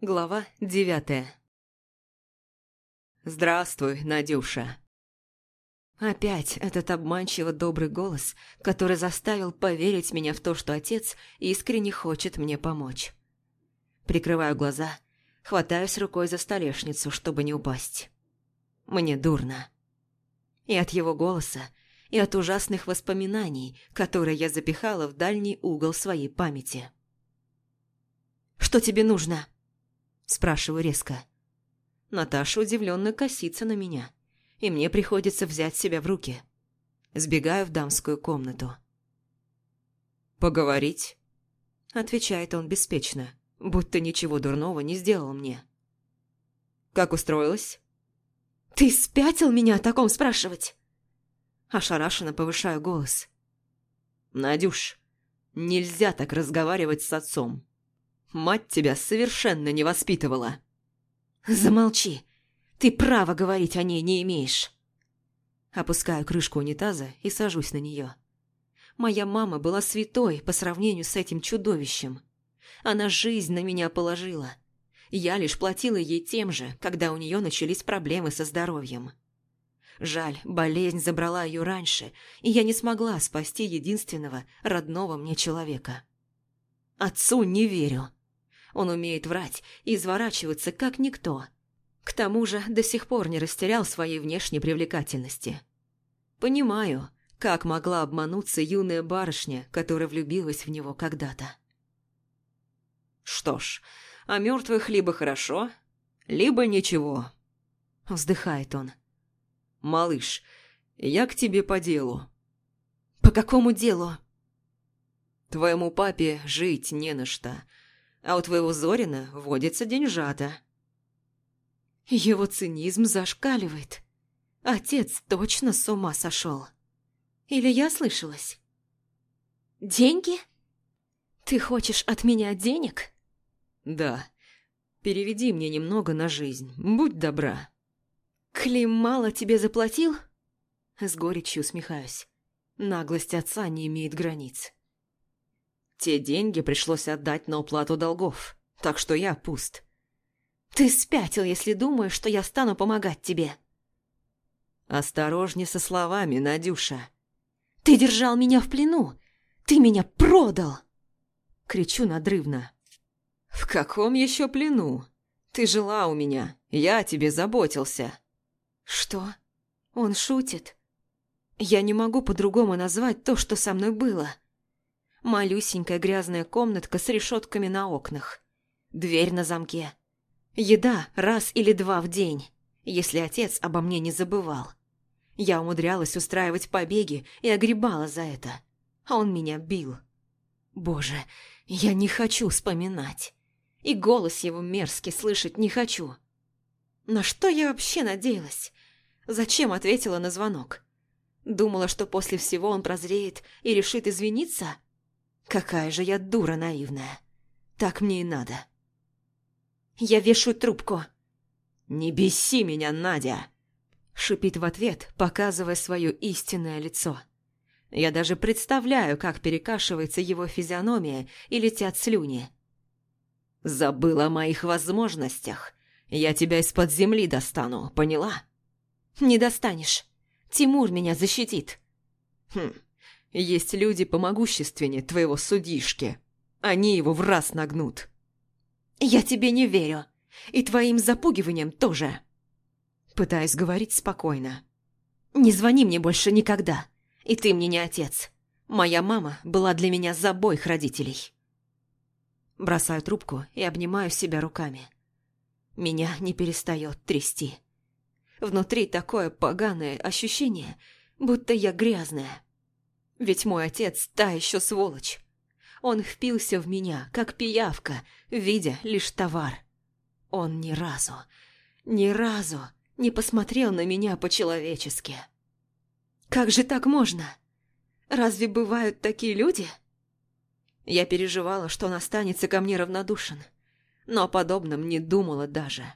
Глава 9. «Здравствуй, Надюша». Опять этот обманчиво добрый голос, который заставил поверить меня в то, что отец искренне хочет мне помочь. Прикрываю глаза, хватаюсь рукой за столешницу, чтобы не упасть. Мне дурно. И от его голоса, и от ужасных воспоминаний, которые я запихала в дальний угол своей памяти. «Что тебе нужно?» Спрашиваю резко. Наташа удивленно косится на меня, и мне приходится взять себя в руки. Сбегаю в дамскую комнату. «Поговорить?» Отвечает он беспечно, будто ничего дурного не сделал мне. «Как устроилась?» «Ты спятил меня о таком спрашивать?» Ошарашенно повышаю голос. «Надюш, нельзя так разговаривать с отцом. Мать тебя совершенно не воспитывала». «Замолчи. Ты права говорить о ней не имеешь». Опускаю крышку унитаза и сажусь на нее. Моя мама была святой по сравнению с этим чудовищем. Она жизнь на меня положила. Я лишь платила ей тем же, когда у нее начались проблемы со здоровьем. Жаль, болезнь забрала ее раньше, и я не смогла спасти единственного родного мне человека. Отцу не верю. Он умеет врать и изворачиваться, как никто. К тому же до сих пор не растерял своей внешней привлекательности. Понимаю, как могла обмануться юная барышня, которая влюбилась в него когда-то. «Что ж, о мертвых либо хорошо, либо ничего», — вздыхает он. «Малыш, я к тебе по делу». «По какому делу?» «Твоему папе жить не на что, а у твоего Зорина водится деньжата». Его цинизм зашкаливает. Отец точно с ума сошел. Или я слышалась? «Деньги? Ты хочешь от меня денег?» «Да. Переведи мне немного на жизнь, будь добра». «Клим мало тебе заплатил?» С горечью усмехаюсь. Наглость отца не имеет границ. «Те деньги пришлось отдать на уплату долгов, так что я пуст». «Ты спятил, если думаешь, что я стану помогать тебе». «Осторожней со словами, Надюша». «Ты держал меня в плену! Ты меня продал!» Кричу надрывно. «В каком еще плену? Ты жила у меня, я о тебе заботился». «Что? Он шутит? Я не могу по-другому назвать то, что со мной было. Малюсенькая грязная комнатка с решетками на окнах. Дверь на замке. Еда раз или два в день, если отец обо мне не забывал. Я умудрялась устраивать побеги и огребала за это, а он меня бил. Боже, я не хочу вспоминать. И голос его мерзкий слышать не хочу. На что я вообще надеялась? Зачем ответила на звонок? Думала, что после всего он прозреет и решит извиниться? Какая же я дура наивная. Так мне и надо. Я вешаю трубку. «Не беси меня, Надя!» Шипит в ответ, показывая свое истинное лицо. Я даже представляю, как перекашивается его физиономия и летят слюни. «Забыла о моих возможностях. Я тебя из-под земли достану, поняла?» «Не достанешь. Тимур меня защитит». Есть люди помогущественнее твоего судишки. Они его в раз нагнут». «Я тебе не верю. И твоим запугиванием тоже». Пытаюсь говорить спокойно. «Не звони мне больше никогда. И ты мне не отец. Моя мама была для меня за обоих родителей». Бросаю трубку и обнимаю себя руками. Меня не перестает трясти. Внутри такое поганое ощущение, будто я грязная. Ведь мой отец та еще сволочь. Он впился в меня, как пиявка, видя лишь товар. Он ни разу не посмотрел на меня по-человечески. Как же так можно? Разве бывают такие люди? Я переживала, что он останется ко мне равнодушен, но о подобном не думала даже.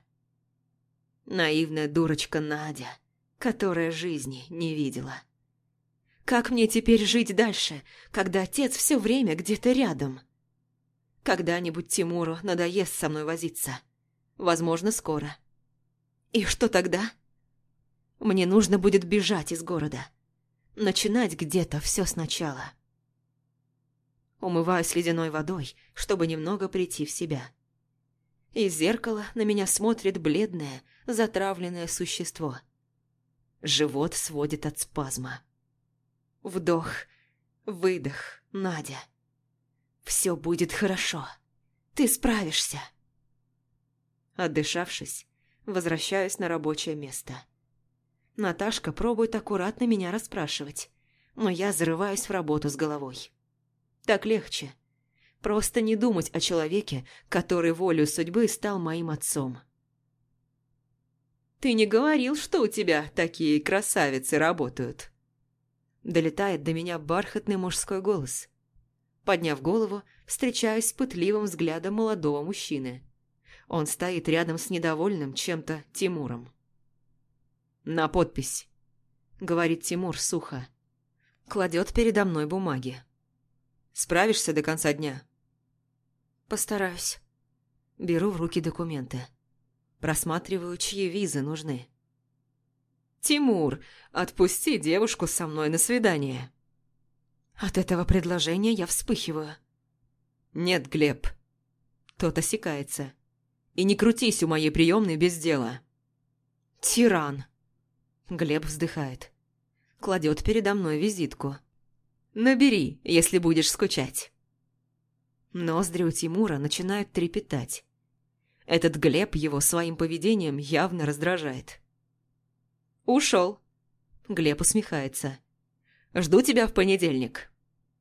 Наивная дурочка Надя, которая жизни не видела. Как мне теперь жить дальше, когда отец все время где-то рядом? Когда-нибудь Тимуру надоест со мной возиться. Возможно, скоро. И что тогда? Мне нужно будет бежать из города. Начинать где-то все сначала. Умываюсь ледяной водой, чтобы немного прийти в себя. Из зеркала на меня смотрит бледное, затравленное существо. Живот сводит от спазма. Вдох, выдох, Надя. Все будет хорошо. Ты справишься. Отдышавшись, возвращаюсь на рабочее место. Наташка пробует аккуратно меня расспрашивать, но я зарываюсь в работу с головой. Так легче. Просто не думать о человеке, который волею судьбы стал моим отцом. «Ты не говорил, что у тебя такие красавицы работают?» Долетает до меня бархатный мужской голос. Подняв голову, встречаюсь с пытливым взглядом молодого мужчины. Он стоит рядом с недовольным чем-то Тимуром. «На подпись», — говорит Тимур сухо. Кладет передо мной бумаги. «Справишься до конца дня?» «Постараюсь». Беру в руки документы. Просматриваю, чьи визы нужны. «Тимур, отпусти девушку со мной на свидание». От этого предложения я вспыхиваю. «Нет, Глеб». Тот осекается. «И не крутись у моей приемной без дела». «Тиран». Глеб вздыхает. Кладет передо мной визитку. «Набери, если будешь скучать». Ноздри у Тимура начинают трепетать. Этот Глеб его своим поведением явно раздражает. «Ушел». Глеб усмехается. «Жду тебя в понедельник».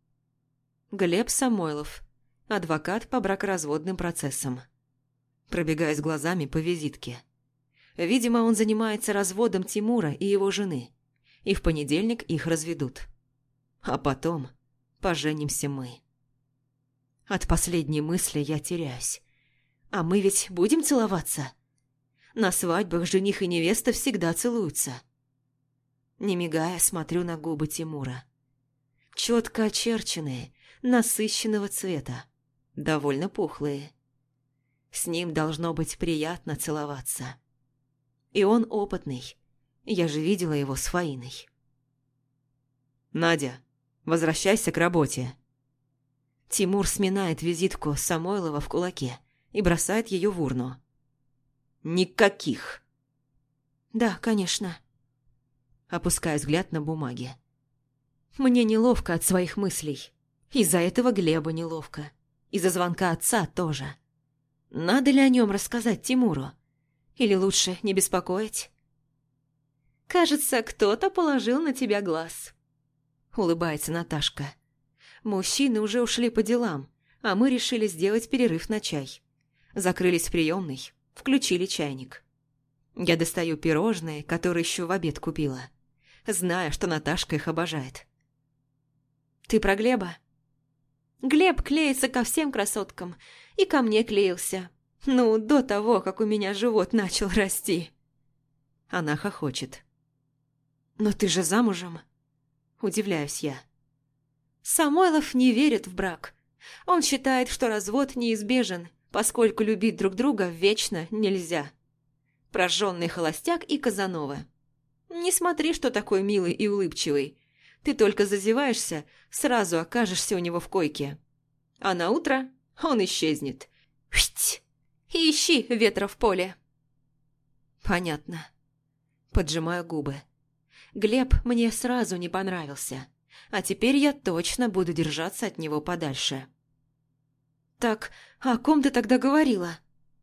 Глеб Самойлов, адвокат по бракоразводным процессам. Пробегаюсь глазами по визитке. Видимо, он занимается разводом Тимура и его жены, и в понедельник их разведут. А потом поженимся мы. От последней мысли я теряюсь. А мы ведь будем целоваться? На свадьбах жених и невеста всегда целуются. Не мигая, смотрю на губы Тимура. Четко очерченные, насыщенного цвета, довольно пухлые. С ним должно быть приятно целоваться. И он опытный. Я же видела его с Фаиной. «Надя, возвращайся к работе». Тимур сминает визитку Самойлова в кулаке и бросает ее в урну. «Никаких!» «Да, конечно». Опускаю взгляд на бумаги. Мне неловко от своих мыслей. Из-за этого Глеба неловко. Из-за звонка отца тоже. Надо ли о нем рассказать Тимуру? Или лучше не беспокоить? «Кажется, кто-то положил на тебя глаз», — улыбается Наташка. Мужчины уже ушли по делам, а мы решили сделать перерыв на чай. Закрылись в приемной, включили чайник. Я достаю пирожные, которые еще в обед купила, зная, что Наташка их обожает. «Ты про Глеба?» «Глеб клеится ко всем красоткам, и ко мне клеился. Ну, до того, как у меня живот начал расти». Она хохочет. «Но ты же замужем?» Удивляюсь я. Самойлов не верит в брак. Он считает, что развод неизбежен, поскольку любить друг друга вечно нельзя. Прожженный холостяк и Казанова. Не смотри, что такой милый и улыбчивый. Ты только зазеваешься, сразу окажешься у него в койке. А на утро он исчезнет. Хть! И ищи ветра в поле. Понятно. Поджимаю губы. Глеб мне сразу не понравился. А теперь я точно буду держаться от него подальше. «Так, о ком ты тогда говорила?»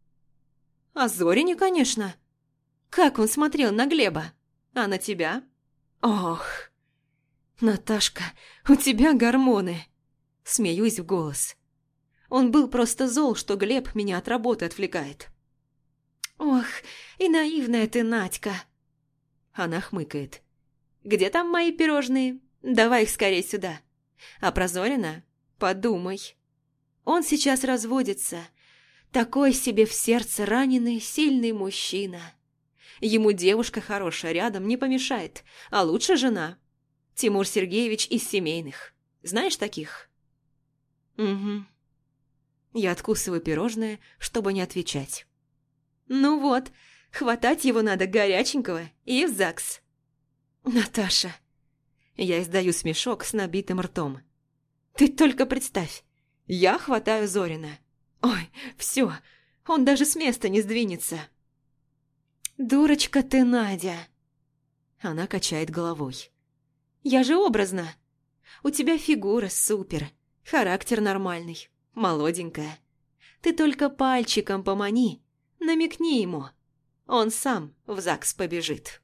«О Зорине, конечно. Как он смотрел на Глеба? А на тебя?» «Ох, Наташка, у тебя гормоны!» Смеюсь в голос. Он был просто зол, что Глеб меня от работы отвлекает. «Ох, и наивная ты, Надька!» Она хмыкает. «Где там мои пирожные? Давай их скорее сюда. А про Зорина подумай. Он сейчас разводится. Такой себе в сердце раненый, сильный мужчина. Ему девушка хорошая рядом не помешает, а лучше жена. Тимур Сергеевич из семейных. Знаешь таких?» «Угу». Я откусываю пирожное, чтобы не отвечать. Ну вот, хватать его надо горяченького и в ЗАГС. Наташа. Я издаю смешок с набитым ртом. Ты только представь, я хватаю Зорина. Ой, все, он даже с места не сдвинется. Дурочка ты, Надя. Она качает головой. Я же образно. У тебя фигура супер, характер нормальный, молоденькая. Ты только пальчиком помани, намекни ему. Он сам в ЗАГС побежит.